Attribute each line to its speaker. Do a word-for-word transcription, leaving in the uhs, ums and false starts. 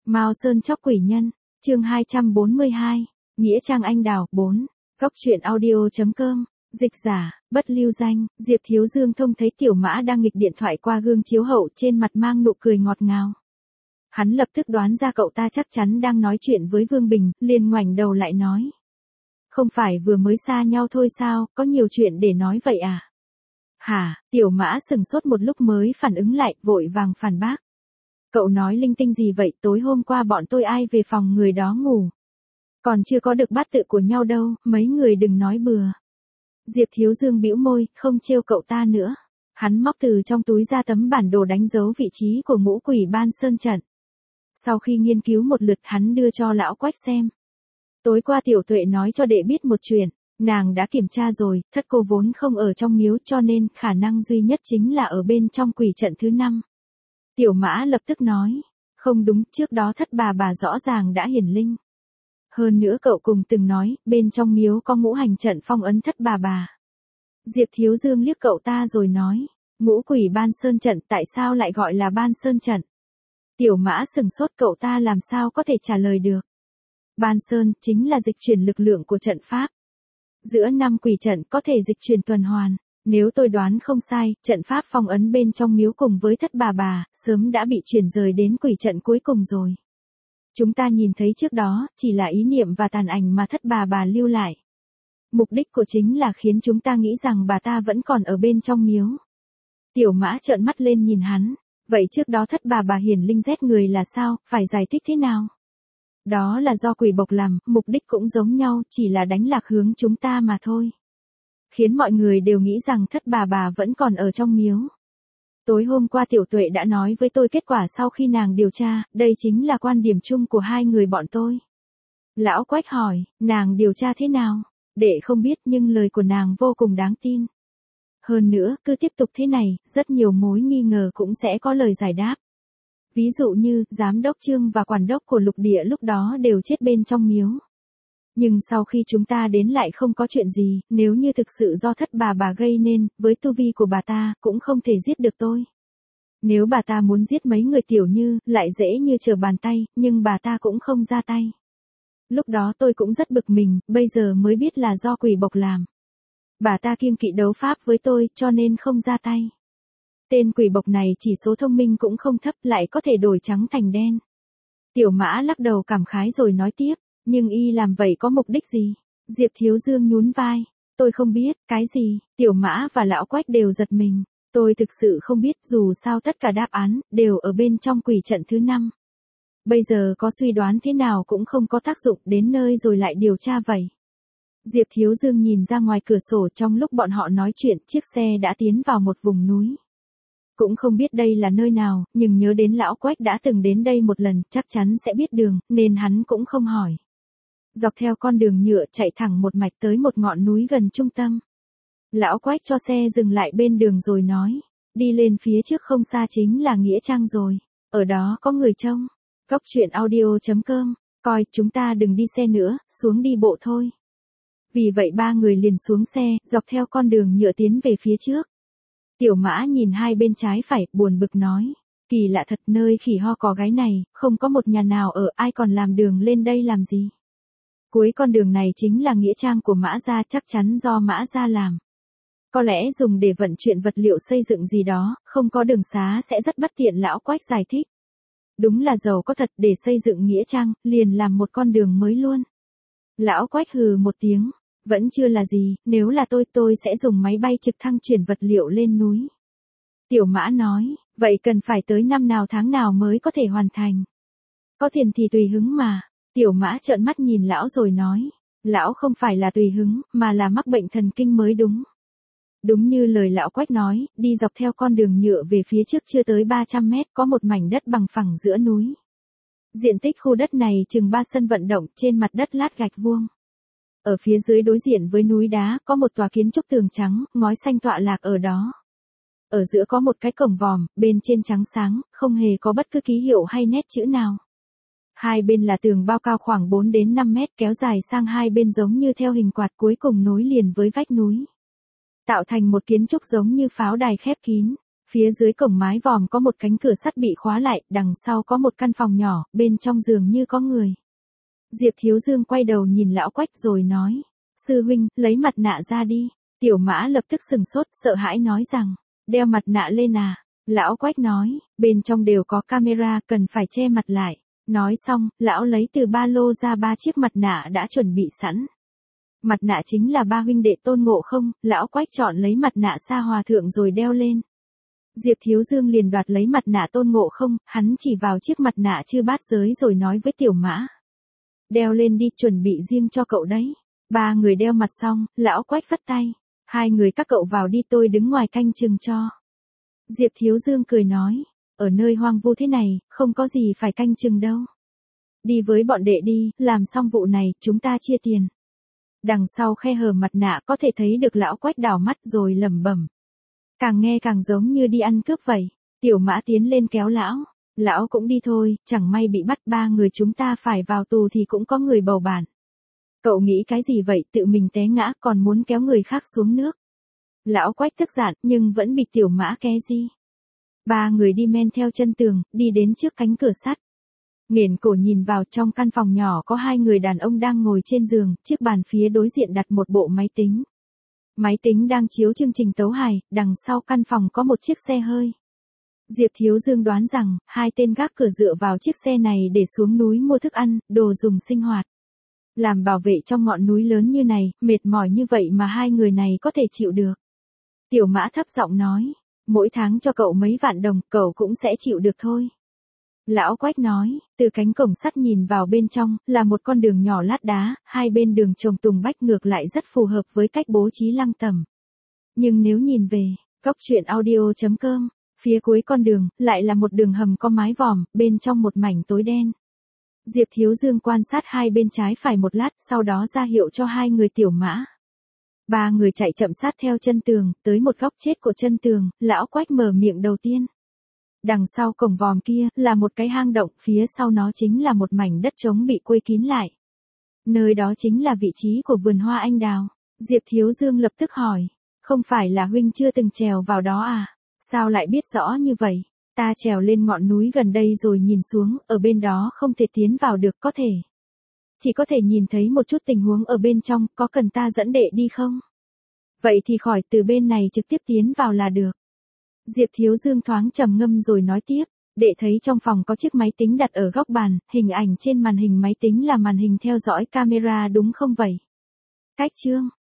Speaker 1: Mao Sơn chóc quỷ nhân, chương hai trăm bốn mươi hai, Nghĩa trang anh đào, bốn, Góc truyện audio chấm com, dịch giả, bất lưu danh, Diệp Thiếu Dương thông thấy Tiểu Mã đang nghịch điện thoại qua gương chiếu hậu trên mặt mang nụ cười ngọt ngào. Hắn lập tức đoán ra cậu ta chắc chắn đang nói chuyện với Vương Bình, liền ngoảnh đầu lại nói. Không phải vừa mới xa nhau thôi sao, có nhiều chuyện để nói vậy à? Hả, Tiểu Mã sừng sốt một lúc mới phản ứng lại, vội vàng phản bác. Cậu nói linh tinh gì vậy, tối hôm qua bọn tôi ai về phòng người đó ngủ. Còn chưa có được bát tự của nhau đâu, mấy người đừng nói bừa. Diệp Thiếu Dương bĩu môi, không trêu cậu ta nữa. Hắn móc từ trong túi ra tấm bản đồ đánh dấu vị trí của ngũ quỷ ban sơn trận. Sau khi nghiên cứu một lượt hắn đưa cho lão Quách xem. Tối qua Tiểu Tuệ nói cho đệ biết một chuyện, nàng đã kiểm tra rồi, thất cô vốn không ở trong miếu cho nên khả năng duy nhất chính là ở bên trong quỷ trận thứ năm. Tiểu Mã lập tức nói, không đúng, trước đó thất bà bà rõ ràng đã hiển linh. Hơn nữa cậu cùng từng nói, bên trong miếu có ngũ hành trận phong ấn thất bà bà. Diệp Thiếu Dương liếc cậu ta rồi nói, ngũ quỷ ban sơn trận tại sao lại gọi là ban sơn trận? Tiểu Mã sừng sốt, cậu ta làm sao có thể trả lời được. Ban sơn chính là dịch chuyển lực lượng của trận pháp. Giữa năm quỷ trận có thể dịch chuyển tuần hoàn. Nếu tôi đoán không sai, trận pháp phong ấn bên trong miếu cùng với thất bà bà, sớm đã bị chuyển rời đến quỷ trận cuối cùng rồi. Chúng ta nhìn thấy trước đó, chỉ là ý niệm và tàn ảnh mà thất bà bà lưu lại. Mục đích của chính là khiến chúng ta nghĩ rằng bà ta vẫn còn ở bên trong miếu. Tiểu Mã trợn mắt lên nhìn hắn, vậy trước đó thất bà bà hiển linh rét người là sao, phải giải thích thế nào? Đó là do quỷ bộc làm, mục đích cũng giống nhau, chỉ là đánh lạc hướng chúng ta mà thôi. Khiến mọi người đều nghĩ rằng thất bà bà vẫn còn ở trong miếu. Tối hôm qua Tiểu Tuệ đã nói với tôi kết quả sau khi nàng điều tra, đây chính là quan điểm chung của hai người bọn tôi. Lão Quách hỏi, nàng điều tra thế nào? Đệ không biết nhưng lời của nàng vô cùng đáng tin. Hơn nữa, cứ tiếp tục thế này, rất nhiều mối nghi ngờ cũng sẽ có lời giải đáp. Ví dụ như, giám đốc Trương và quản đốc của lục địa lúc đó đều chết bên trong miếu. Nhưng sau khi chúng ta đến lại không có chuyện gì, nếu như thực sự do thất bà bà gây nên, với tu vi của bà ta, cũng không thể giết được tôi. Nếu bà ta muốn giết mấy người Tiểu Như, lại dễ như trở bàn tay, nhưng bà ta cũng không ra tay. Lúc đó tôi cũng rất bực mình, bây giờ mới biết là do quỷ bộc làm. Bà ta kiêng kỵ đấu pháp với tôi, cho nên không ra tay. Tên quỷ bộc này chỉ số thông minh cũng không thấp, lại có thể đổi trắng thành đen. Tiểu Mã lắc đầu cảm khái rồi nói tiếp. Nhưng y làm vậy có mục đích gì? Diệp Thiếu Dương nhún vai. Tôi không biết, cái gì? Tiểu Mã và lão Quách đều giật mình. Tôi thực sự không biết, dù sao tất cả đáp án, đều ở bên trong quỷ trận thứ năm. Bây giờ có suy đoán thế nào cũng không có tác dụng, đến nơi rồi lại điều tra vậy. Diệp Thiếu Dương nhìn ra ngoài cửa sổ, trong lúc bọn họ nói chuyện, chiếc xe đã tiến vào một vùng núi. Cũng không biết đây là nơi nào, nhưng nhớ đến lão Quách đã từng đến đây một lần, chắc chắn sẽ biết đường, nên hắn cũng không hỏi. Dọc theo con đường nhựa chạy thẳng một mạch tới một ngọn núi gần trung tâm. Lão Quách cho xe dừng lại bên đường rồi nói, đi lên phía trước không xa chính là Nghĩa Trang rồi, ở đó có người trông. Góc truyện audio chấm com, coi, chúng ta đừng đi xe nữa, xuống đi bộ thôi. Vì vậy ba người liền xuống xe, dọc theo con đường nhựa tiến về phía trước. Tiểu Mã nhìn hai bên trái phải, buồn bực nói, kỳ lạ thật, nơi khỉ ho có gái này, không có một nhà nào ở, ai còn làm đường lên đây làm gì? Cuối con đường này chính là nghĩa trang của Mã gia, chắc chắn do Mã gia làm. Có lẽ dùng để vận chuyển vật liệu xây dựng gì đó, không có đường xá sẽ rất bất tiện, lão Quách giải thích. Đúng là giàu có thật, để xây dựng nghĩa trang, liền làm một con đường mới luôn. Lão Quách hừ một tiếng, vẫn chưa là gì, nếu là tôi tôi sẽ dùng máy bay trực thăng chuyển vật liệu lên núi. Tiểu Mã nói, vậy cần phải tới năm nào tháng nào mới có thể hoàn thành. Có tiền thì tùy hứng mà. Tiểu Mã trợn mắt nhìn lão rồi nói, lão không phải là tùy hứng, mà là mắc bệnh thần kinh mới đúng. Đúng như lời lão Quách nói, đi dọc theo con đường nhựa về phía trước chưa tới ba trăm mét có một mảnh đất bằng phẳng giữa núi. Diện tích khu đất này chừng ba sân vận động trên mặt đất lát gạch vuông. Ở phía dưới đối diện với núi đá có một tòa kiến trúc tường trắng, ngói xanh tọa lạc ở đó. Ở giữa có một cái cổng vòm, bên trên trắng sáng, không hề có bất cứ ký hiệu hay nét chữ nào. Hai bên là tường bao cao khoảng bốn đến năm mét kéo dài sang hai bên giống như theo hình quạt, cuối cùng nối liền với vách núi. Tạo thành một kiến trúc giống như pháo đài khép kín. Phía dưới cổng mái vòm có một cánh cửa sắt bị khóa lại, đằng sau có một căn phòng nhỏ, bên trong giường như có người. Diệp Thiếu Dương quay đầu nhìn lão Quách rồi nói, sư huynh, lấy mặt nạ ra đi. Tiểu Mã lập tức sừng sốt, sợ hãi nói rằng, đeo mặt nạ lên à. Lão Quách nói, bên trong đều có camera, cần phải che mặt lại. Nói xong, lão lấy từ ba lô ra ba chiếc mặt nạ đã chuẩn bị sẵn. Mặt nạ chính là ba huynh đệ Tôn Ngộ Không, lão Quách chọn lấy mặt nạ Sa Hòa Thượng rồi đeo lên. Diệp Thiếu Dương liền đoạt lấy mặt nạ Tôn Ngộ Không, hắn chỉ vào chiếc mặt nạ Chư Bát Giới rồi nói với Tiểu Mã. Đeo lên đi, chuẩn bị riêng cho cậu đấy. Ba người đeo mặt xong, lão Quách phất tay. Hai người các cậu vào đi, tôi đứng ngoài canh chừng cho. Diệp Thiếu Dương cười nói, ở nơi hoang vu thế này, không có gì phải canh chừng đâu. Đi với bọn đệ đi, làm xong vụ này, chúng ta chia tiền. Đằng sau khe hở mặt nạ có thể thấy được lão Quách đảo mắt rồi lẩm bẩm. Càng nghe càng giống như đi ăn cướp vậy. Tiểu Mã tiến lên kéo lão. Lão cũng đi thôi, chẳng may bị bắt, ba người chúng ta phải vào tù thì cũng có người bầu bạn. Cậu nghĩ cái gì vậy, tự mình té ngã còn muốn kéo người khác xuống nước. Lão Quách tức giận nhưng vẫn bị Tiểu Mã ké gì. Ba người đi men theo chân tường, đi đến trước cánh cửa sắt. Nghển cổ nhìn vào, trong căn phòng nhỏ có hai người đàn ông đang ngồi trên giường, chiếc bàn phía đối diện đặt một bộ máy tính. Máy tính đang chiếu chương trình tấu hài, đằng sau căn phòng có một chiếc xe hơi. Diệp Thiếu Dương đoán rằng, hai tên gác cửa dựa vào chiếc xe này để xuống núi mua thức ăn, đồ dùng sinh hoạt. Làm bảo vệ trong ngọn núi lớn như này, mệt mỏi như vậy mà hai người này có thể chịu được. Tiểu Mã thấp giọng nói, mỗi tháng cho cậu mấy vạn đồng, cậu cũng sẽ chịu được thôi. Lão Quách nói, từ cánh cổng sắt nhìn vào bên trong, là một con đường nhỏ lát đá, hai bên đường trồng tùng bách ngược lại rất phù hợp với cách bố trí lăng tẩm. Nhưng nếu nhìn về, góc truyện audio chấm com, phía cuối con đường, lại là một đường hầm có mái vòm, bên trong một mảnh tối đen. Diệp Thiếu Dương quan sát hai bên trái phải một lát, sau đó ra hiệu cho hai người Tiểu Mã. Ba người chạy chậm sát theo chân tường, tới một góc chết của chân tường, lão Quách mở miệng đầu tiên. Đằng sau cổng vòm kia, là một cái hang động, phía sau nó chính là một mảnh đất trống bị quây kín lại. Nơi đó chính là vị trí của vườn hoa anh đào. Diệp Thiếu Dương lập tức hỏi, không phải là huynh chưa từng trèo vào đó à? Sao lại biết rõ như vậy? Ta trèo lên ngọn núi gần đây rồi nhìn xuống, ở bên đó không thể tiến vào được, có thể. Chỉ có thể nhìn thấy một chút tình huống ở bên trong, có cần ta dẫn đệ đi không? Vậy thì khỏi từ bên này trực tiếp tiến vào là được. Diệp Thiếu Dương thoáng trầm ngâm rồi nói tiếp, đệ thấy trong phòng có chiếc máy tính đặt ở góc bàn, hình ảnh trên màn hình máy tính là màn hình theo dõi camera đúng không vậy? Cách chương